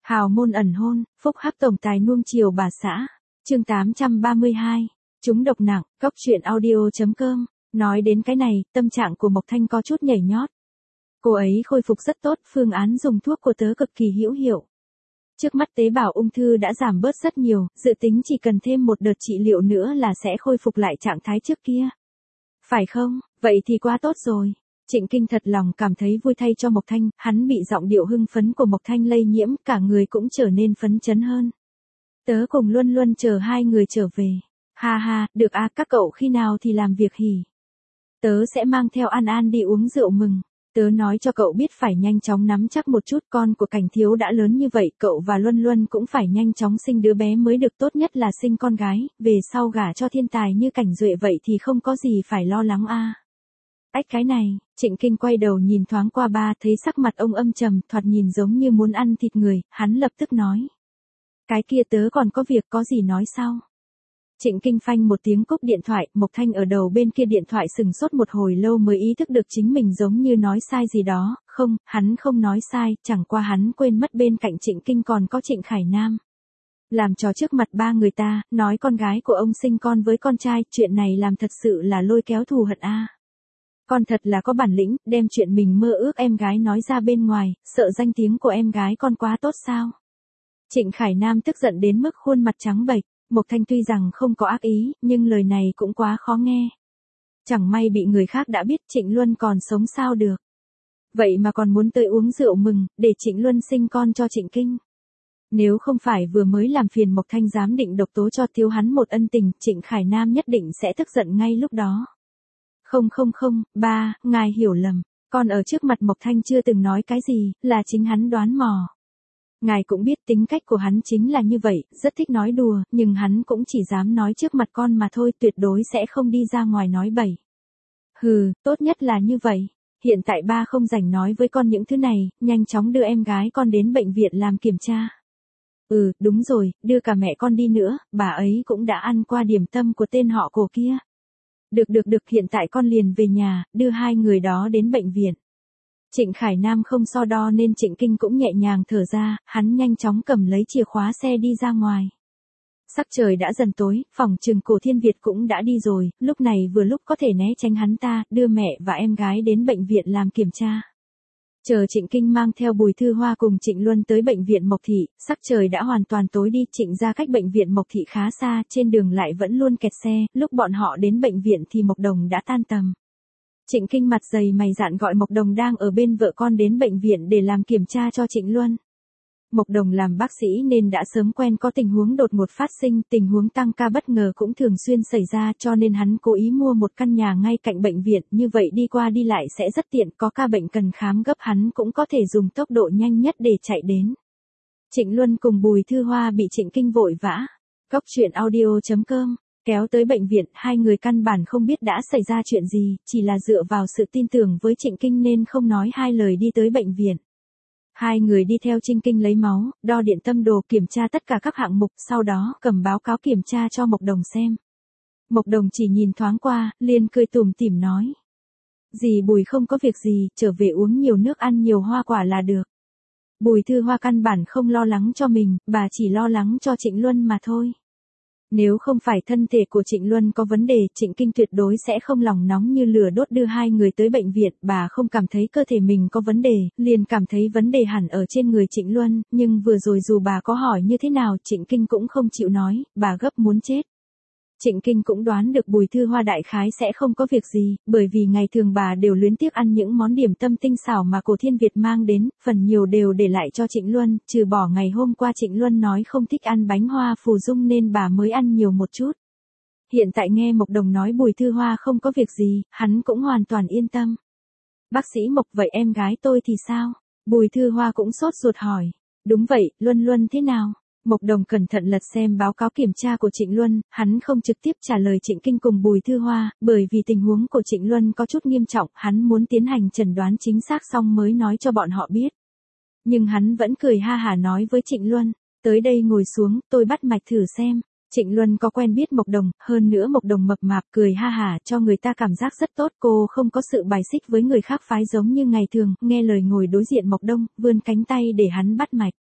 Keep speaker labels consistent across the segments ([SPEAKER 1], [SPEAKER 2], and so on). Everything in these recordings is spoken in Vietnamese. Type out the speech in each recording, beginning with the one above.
[SPEAKER 1] Hào môn ẩn hôn, phúc hắc tổng tài nuông chiều bà xã. Chương 832. Chúng độc nặng, cóc truyện audio.com. Nói đến cái này, tâm trạng của Mộc Thanh có chút nhảy nhót. Cô ấy khôi phục rất tốt, phương án dùng thuốc của tớ cực kỳ hữu hiệu. Trước mắt tế bào ung thư đã giảm bớt rất nhiều, dự tính chỉ cần thêm một đợt trị liệu nữa là sẽ khôi phục lại trạng thái trước kia. Phải không? Vậy thì quá tốt rồi. Trịnh Kinh thật lòng cảm thấy vui thay cho Mộc Thanh, hắn bị giọng điệu hưng phấn của Mộc Thanh lây nhiễm, cả người cũng trở nên phấn chấn hơn. Tớ cùng Luân Luân chờ hai người trở về. Ha ha, được à, các cậu khi nào thì làm việc hỉ. Tớ sẽ mang theo An An đi uống rượu mừng. Tớ nói cho cậu biết phải nhanh chóng nắm chắc một chút, con của Cảnh Thiếu đã lớn như vậy, cậu và Luân Luân cũng phải nhanh chóng sinh đứa bé mới được, tốt nhất là sinh con gái, về sau gả cho thiên tài như Cảnh Duệ vậy thì không có gì phải lo lắng a. Ách cái này, Trịnh Kinh quay đầu nhìn thoáng qua ba, thấy sắc mặt ông âm trầm, thoạt nhìn giống như muốn ăn thịt người, hắn lập tức nói. Cái kia tớ còn có việc, có gì nói sau. Trịnh Kinh phanh một tiếng cúp điện thoại, Mộc Thanh ở đầu bên kia điện thoại sừng sốt một hồi lâu mới ý thức được chính mình giống như nói sai gì đó, không, hắn không nói sai, chẳng qua hắn quên mất bên cạnh Trịnh Kinh còn có Trịnh Khải Nam. Làm trò trước mặt ba người ta, nói con gái của ông sinh con với con trai, chuyện này làm thật sự là lôi kéo thù hận a. Con thật là có bản lĩnh, đem chuyện mình mơ ước em gái nói ra bên ngoài, sợ danh tiếng của em gái con quá tốt sao. Trịnh Khải Nam tức giận đến mức khuôn mặt trắng bệch. Mộc Thanh tuy rằng không có ác ý, nhưng lời này cũng quá khó nghe. Chẳng may bị người khác đã biết Trịnh Luân còn sống sao được. Vậy mà còn muốn tới uống rượu mừng, để Trịnh Luân sinh con cho Trịnh Kinh. Nếu không phải vừa mới làm phiền Mộc Thanh dám định độc tố cho thiếu hắn một ân tình, Trịnh Khải Nam nhất định sẽ tức giận ngay lúc đó. Không, ba, ngài hiểu lầm, con ở trước mặt Mộc Thanh chưa từng nói cái gì, là chính hắn đoán mò. Ngài cũng biết tính cách của hắn chính là như vậy, rất thích nói đùa, nhưng hắn cũng chỉ dám nói trước mặt con mà thôi, tuyệt đối sẽ không đi ra ngoài nói bậy. Hừ, tốt nhất là như vậy. Hiện tại ba không rảnh nói với con những thứ này, nhanh chóng đưa em gái con đến bệnh viện làm kiểm tra. Ừ, đúng rồi, đưa cả mẹ con đi nữa, bà ấy cũng đã ăn qua điểm tâm của tên họ Cổ kia. Được, hiện tại con liền về nhà, đưa hai người đó đến bệnh viện. Trịnh Khải Nam không so đo nên Trịnh Kinh cũng nhẹ nhàng thở ra, hắn nhanh chóng cầm lấy chìa khóa xe đi ra ngoài. Sắc trời đã dần tối, phòng trừng Cổ Thiên Việt cũng đã đi rồi, lúc này vừa lúc có thể né tránh hắn ta, đưa mẹ và em gái đến bệnh viện làm kiểm tra. Chờ Trịnh Kinh mang theo Bùi Thư Hoa cùng Trịnh Luân tới bệnh viện Mộc Thị, sắc trời đã hoàn toàn tối đi, Trịnh ra cách bệnh viện Mộc Thị khá xa, trên đường lại vẫn luôn kẹt xe, lúc bọn họ đến bệnh viện thì Mộc Đồng đã tan tầm. Trịnh Kinh mặt dày mày dạn gọi Mộc Đồng đang ở bên vợ con đến bệnh viện để làm kiểm tra cho Trịnh Luân. Mộc Đồng làm bác sĩ nên đã sớm quen có tình huống đột ngột phát sinh, tình huống tăng ca bất ngờ cũng thường xuyên xảy ra, cho nên hắn cố ý mua một căn nhà ngay cạnh bệnh viện, như vậy đi qua đi lại sẽ rất tiện, có ca bệnh cần khám gấp hắn cũng có thể dùng tốc độ nhanh nhất để chạy đến. Trịnh Luân cùng Bùi Thư Hoa bị Trịnh Kinh vội vã. Cóc truyện audio.com. Kéo tới bệnh viện, hai người căn bản không biết đã xảy ra chuyện gì, chỉ là dựa vào sự tin tưởng với Trịnh Kinh nên không nói hai lời đi tới bệnh viện. Hai người đi theo Trịnh Kinh lấy máu, đo điện tâm đồ, kiểm tra tất cả các hạng mục, sau đó cầm báo cáo kiểm tra cho Mộc Đồng xem. Mộc Đồng chỉ nhìn thoáng qua, liền cười tủm tỉm nói. Dì Bùi không có việc gì, trở về uống nhiều nước, ăn nhiều hoa quả là được. Bùi Thư Hoa căn bản không lo lắng cho mình, bà chỉ lo lắng cho Trịnh Luân mà thôi. Nếu không phải thân thể của Trịnh Luân có vấn đề, Trịnh Kinh tuyệt đối sẽ không lòng nóng như lửa đốt đưa hai người tới bệnh viện, bà không cảm thấy cơ thể mình có vấn đề, liền cảm thấy vấn đề hẳn ở trên người Trịnh Luân, nhưng vừa rồi dù bà có hỏi như thế nào, Trịnh Kinh cũng không chịu nói, bà gấp muốn chết. Trịnh Kinh cũng đoán được Bùi Thư Hoa đại khái sẽ không có việc gì, bởi vì ngày thường bà đều luyến tiếc ăn những món điểm tâm tinh xảo mà Cổ Thiên Việt mang đến, phần nhiều đều để lại cho Trịnh Luân, trừ bỏ ngày hôm qua Trịnh Luân nói không thích ăn bánh hoa phù dung nên bà mới ăn nhiều một chút. Hiện tại nghe Mộc Đồng nói Bùi Thư Hoa không có việc gì, hắn cũng hoàn toàn yên tâm. Bác sĩ Mộc, vậy em gái tôi thì sao? Bùi Thư Hoa cũng sốt ruột hỏi. Đúng vậy, Luân thế nào? Mộc Đồng cẩn thận lật xem báo cáo kiểm tra của Trịnh Luân, hắn không trực tiếp trả lời Trịnh Kinh cùng Bùi Thư Hoa, bởi vì tình huống của Trịnh Luân có chút nghiêm trọng, hắn muốn tiến hành chẩn đoán chính xác xong mới nói cho bọn họ biết. Nhưng hắn vẫn cười ha hả nói với Trịnh Luân, tới đây ngồi xuống, tôi bắt mạch thử xem. Trịnh Luân có quen biết Mộc Đồng, hơn nữa Mộc Đồng mập mạp cười ha hả cho người ta cảm giác rất tốt, cô không có sự bài xích với người khác phái giống như ngày thường, nghe lời ngồi đối diện Mộc Đông, vươn cánh tay để hắn bắt mạch.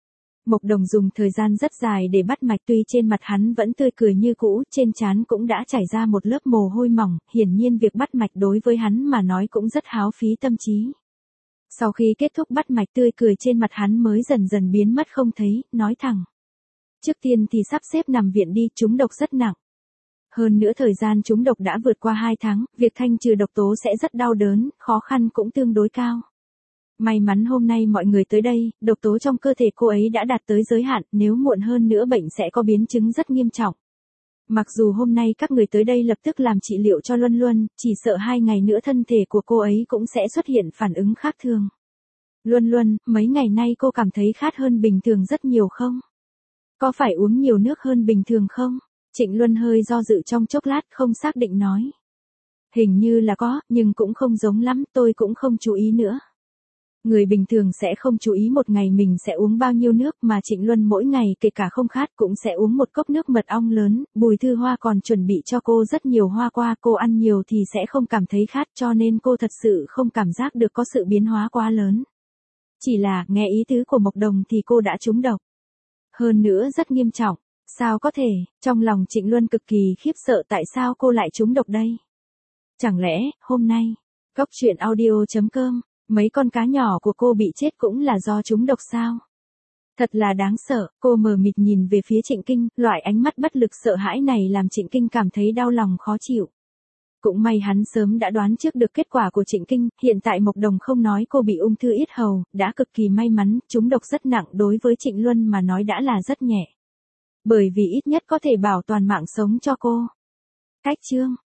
[SPEAKER 1] Mộc Đồng dùng thời gian rất dài để bắt mạch, tuy trên mặt hắn vẫn tươi cười như cũ, trên trán cũng đã chảy ra một lớp mồ hôi mỏng, hiển nhiên việc bắt mạch đối với hắn mà nói cũng rất háo phí tâm trí. Sau khi kết thúc bắt mạch, tươi cười trên mặt hắn mới dần dần biến mất không thấy, nói thẳng. Trước tiên thì sắp xếp nằm viện đi, trúng độc rất nặng. Hơn nữa thời gian trúng độc đã vượt qua 2 tháng, việc thanh trừ độc tố sẽ rất đau đớn, khó khăn cũng tương đối cao. May mắn hôm nay mọi người tới đây, độc tố trong cơ thể cô ấy đã đạt tới giới hạn, nếu muộn hơn nữa bệnh sẽ có biến chứng rất nghiêm trọng. Mặc dù hôm nay các người tới đây lập tức làm trị liệu cho Luân Luân, chỉ sợ 2 ngày nữa thân thể của cô ấy cũng sẽ xuất hiện phản ứng khác thường. Luân Luân, mấy ngày nay cô cảm thấy khát hơn bình thường rất nhiều không? Có phải uống nhiều nước hơn bình thường không? Trịnh Luân hơi do dự trong chốc lát, không xác định nói. Hình như là có, nhưng cũng không giống lắm, tôi cũng không chú ý nữa. Người bình thường sẽ không chú ý một ngày mình sẽ uống bao nhiêu nước, mà Trịnh Luân mỗi ngày kể cả không khát cũng sẽ uống một cốc nước mật ong lớn. Bùi Thư Hoa còn chuẩn bị cho cô rất nhiều hoa qua, cô ăn nhiều thì sẽ không cảm thấy khát, cho nên cô thật sự không cảm giác được có sự biến hóa quá lớn. Chỉ là nghe ý tứ của Mộc Đồng thì cô đã trúng độc. Hơn nữa rất nghiêm trọng. Sao có thể? Trong lòng Trịnh Luân cực kỳ khiếp sợ, tại sao cô lại trúng độc đây? Chẳng lẽ hôm nay Cốc Truyện Audio.com, mấy con cá nhỏ của cô bị chết cũng là do trúng độc sao? Thật là đáng sợ. Cô mờ mịt nhìn về phía Trịnh Kinh, loại ánh mắt bất lực sợ hãi này làm Trịnh Kinh cảm thấy đau lòng khó chịu. Cũng may hắn sớm đã đoán trước được kết quả của Trịnh Kinh, hiện tại Mộc Đồng không nói cô bị ung thư yết hầu, đã cực kỳ may mắn, trúng độc rất nặng đối với Trịnh Luân mà nói đã là rất nhẹ. Bởi vì ít nhất có thể bảo toàn mạng sống cho cô. Cách chương